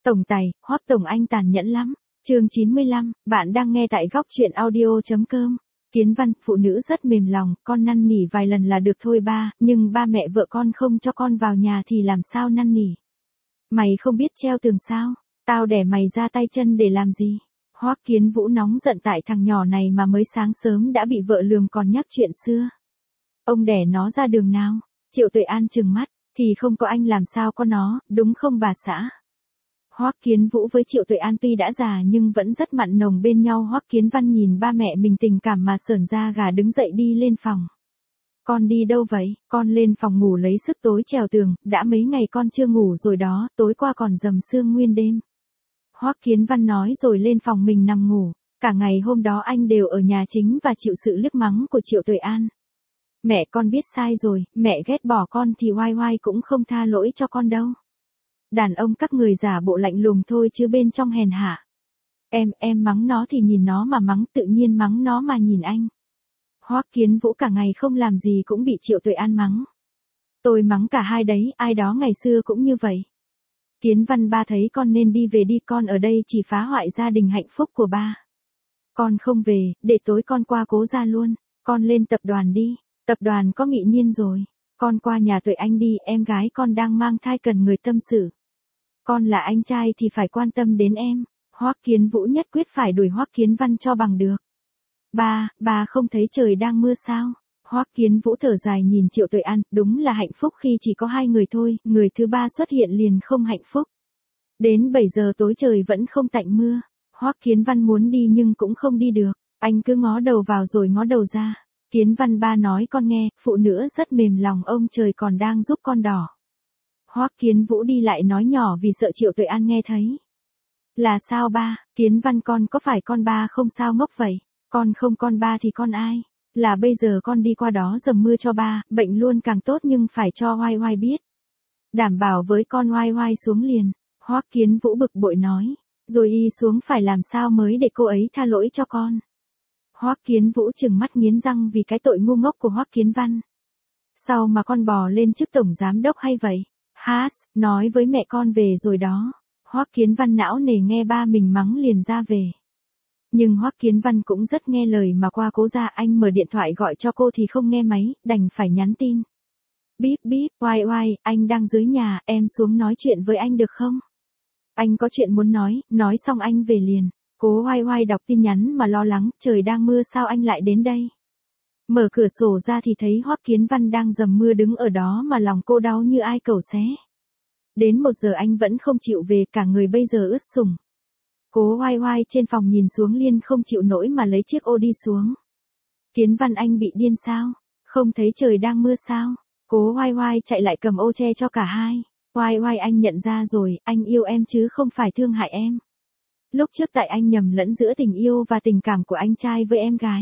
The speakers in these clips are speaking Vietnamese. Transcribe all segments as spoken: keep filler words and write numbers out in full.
Tổng tài, Hoắc Tổng anh tàn nhẫn lắm. Chương chín mươi lăm, bạn đang nghe tại góc truyện audio.com. Kiến Văn, phụ nữ rất mềm lòng, con năn nỉ vài lần là được thôi ba, nhưng ba mẹ vợ con không cho con vào nhà thì làm sao năn nỉ. Mày không biết treo tường sao, tao đẻ mày ra tay chân để làm gì. Hoắc Kiến Vũ nóng giận tại thằng nhỏ này mà mới sáng sớm đã bị vợ lườm còn nhắc chuyện xưa. Ông đẻ nó ra đường nào? Triệu Tuệ An trừng mắt, thì không có anh làm sao có nó, đúng không bà xã? Hoắc Kiến Vũ với Triệu Tuệ An tuy đã già nhưng vẫn rất mặn nồng bên nhau. Hoắc Kiến Văn nhìn ba mẹ mình tình cảm mà sởn da gà, đứng dậy đi lên phòng. Con đi đâu vậy? Con lên phòng ngủ lấy sức tối trèo tường, đã mấy ngày con chưa ngủ rồi đó, tối qua còn dầm sương nguyên đêm. Hoắc Kiến Văn nói rồi lên phòng mình nằm ngủ. Cả ngày hôm đó anh đều ở nhà chính và chịu sự liếc mắng của Triệu Tuệ An. Mẹ con biết sai rồi, mẹ ghét bỏ con thì oai oai cũng không tha lỗi cho con đâu. Đàn ông các người giả bộ lạnh lùng thôi chứ bên trong hèn hạ. Em, em mắng nó thì nhìn nó mà mắng, tự nhiên mắng nó mà nhìn anh. Hoắc Kiến Vũ cả ngày không làm gì cũng bị Triệu Tuệ An mắng. Tôi mắng cả hai đấy, ai đó ngày xưa cũng như vậy. Kiến Văn, ba thấy con nên đi về đi, con ở đây chỉ phá hoại gia đình hạnh phúc của ba. Con không về, để tối con qua Cố Gia luôn, con lên tập đoàn đi, tập đoàn có Nghị Nhiên rồi. Con qua nhà Tuệ Anh đi, em gái con đang mang thai cần người tâm sự. Con là anh trai thì phải quan tâm đến em. Hoắc Kiến Vũ nhất quyết phải đuổi Hoắc Kiến Văn cho bằng được. Ba, ba không thấy trời đang mưa sao? Hoắc Kiến Vũ thở dài nhìn Triệu Tuệ An, đúng là hạnh phúc khi chỉ có hai người thôi, người thứ ba xuất hiện liền không hạnh phúc. Đến bảy giờ tối trời vẫn không tạnh mưa. Hoắc Kiến Văn muốn đi nhưng cũng không đi được, anh cứ ngó đầu vào rồi ngó đầu ra. Kiến Văn, ba nói con nghe, phụ nữ rất mềm lòng, ông trời còn đang giúp con đỏ. Hoắc Kiến Vũ đi lại nói nhỏ vì sợ Triệu Tuệ An nghe thấy. Là sao ba? Kiến Văn, con có phải con ba không sao ngốc vậy? Con không con ba thì con ai? Là bây giờ con đi qua đó dầm mưa cho ba, bệnh luôn càng tốt nhưng phải cho oai oai biết. Đảm bảo với con oai oai xuống liền. Hoắc Kiến Vũ bực bội nói. Rồi y xuống phải làm sao mới để cô ấy tha lỗi cho con? Hoắc Kiến Vũ trừng mắt nghiến răng vì cái tội ngu ngốc của Hoắc Kiến Văn. Sao mà con bò lên chức tổng giám đốc hay vậy? Hát, nói với mẹ con về rồi đó. Hoắc Kiến Văn não nề nghe ba mình mắng liền ra về. Nhưng Hoắc Kiến Văn cũng rất nghe lời mà qua Cố Gia, anh mở điện thoại gọi cho cô thì không nghe máy, đành phải nhắn tin. Bíp bíp, oai oai, anh đang dưới nhà, em xuống nói chuyện với anh được không? Anh có chuyện muốn nói, nói xong anh về liền. Cố oai oai đọc tin nhắn mà lo lắng, trời đang mưa sao anh lại đến đây? Mở cửa sổ ra thì thấy Hoắc Kiến Văn đang dầm mưa đứng ở đó mà lòng cô đau như ai cẩu xé. Đến một giờ anh vẫn không chịu về, cả người bây giờ ướt sũng. Cố oai oai trên phòng nhìn xuống liền không chịu nổi mà lấy chiếc ô đi xuống. Kiến Văn, anh bị điên sao? Không thấy trời đang mưa sao? Cố oai oai chạy lại cầm ô che cho cả hai. Oai oai, anh nhận ra rồi, anh yêu em chứ không phải thương hại em. Lúc trước tại anh nhầm lẫn giữa tình yêu và tình cảm của anh trai với em gái.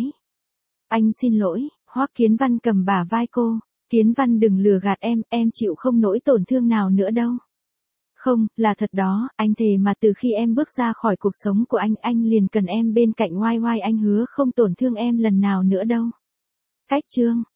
Anh xin lỗi. Hoắc Kiến Văn cầm bả vai cô. Kiến Văn, đừng lừa gạt em, em chịu không nỗi tổn thương nào nữa đâu. Không, là thật đó, anh thề mà từ khi em bước ra khỏi cuộc sống của anh, anh liền cần em bên cạnh oai oai, anh hứa không tổn thương em lần nào nữa đâu. Cách chương.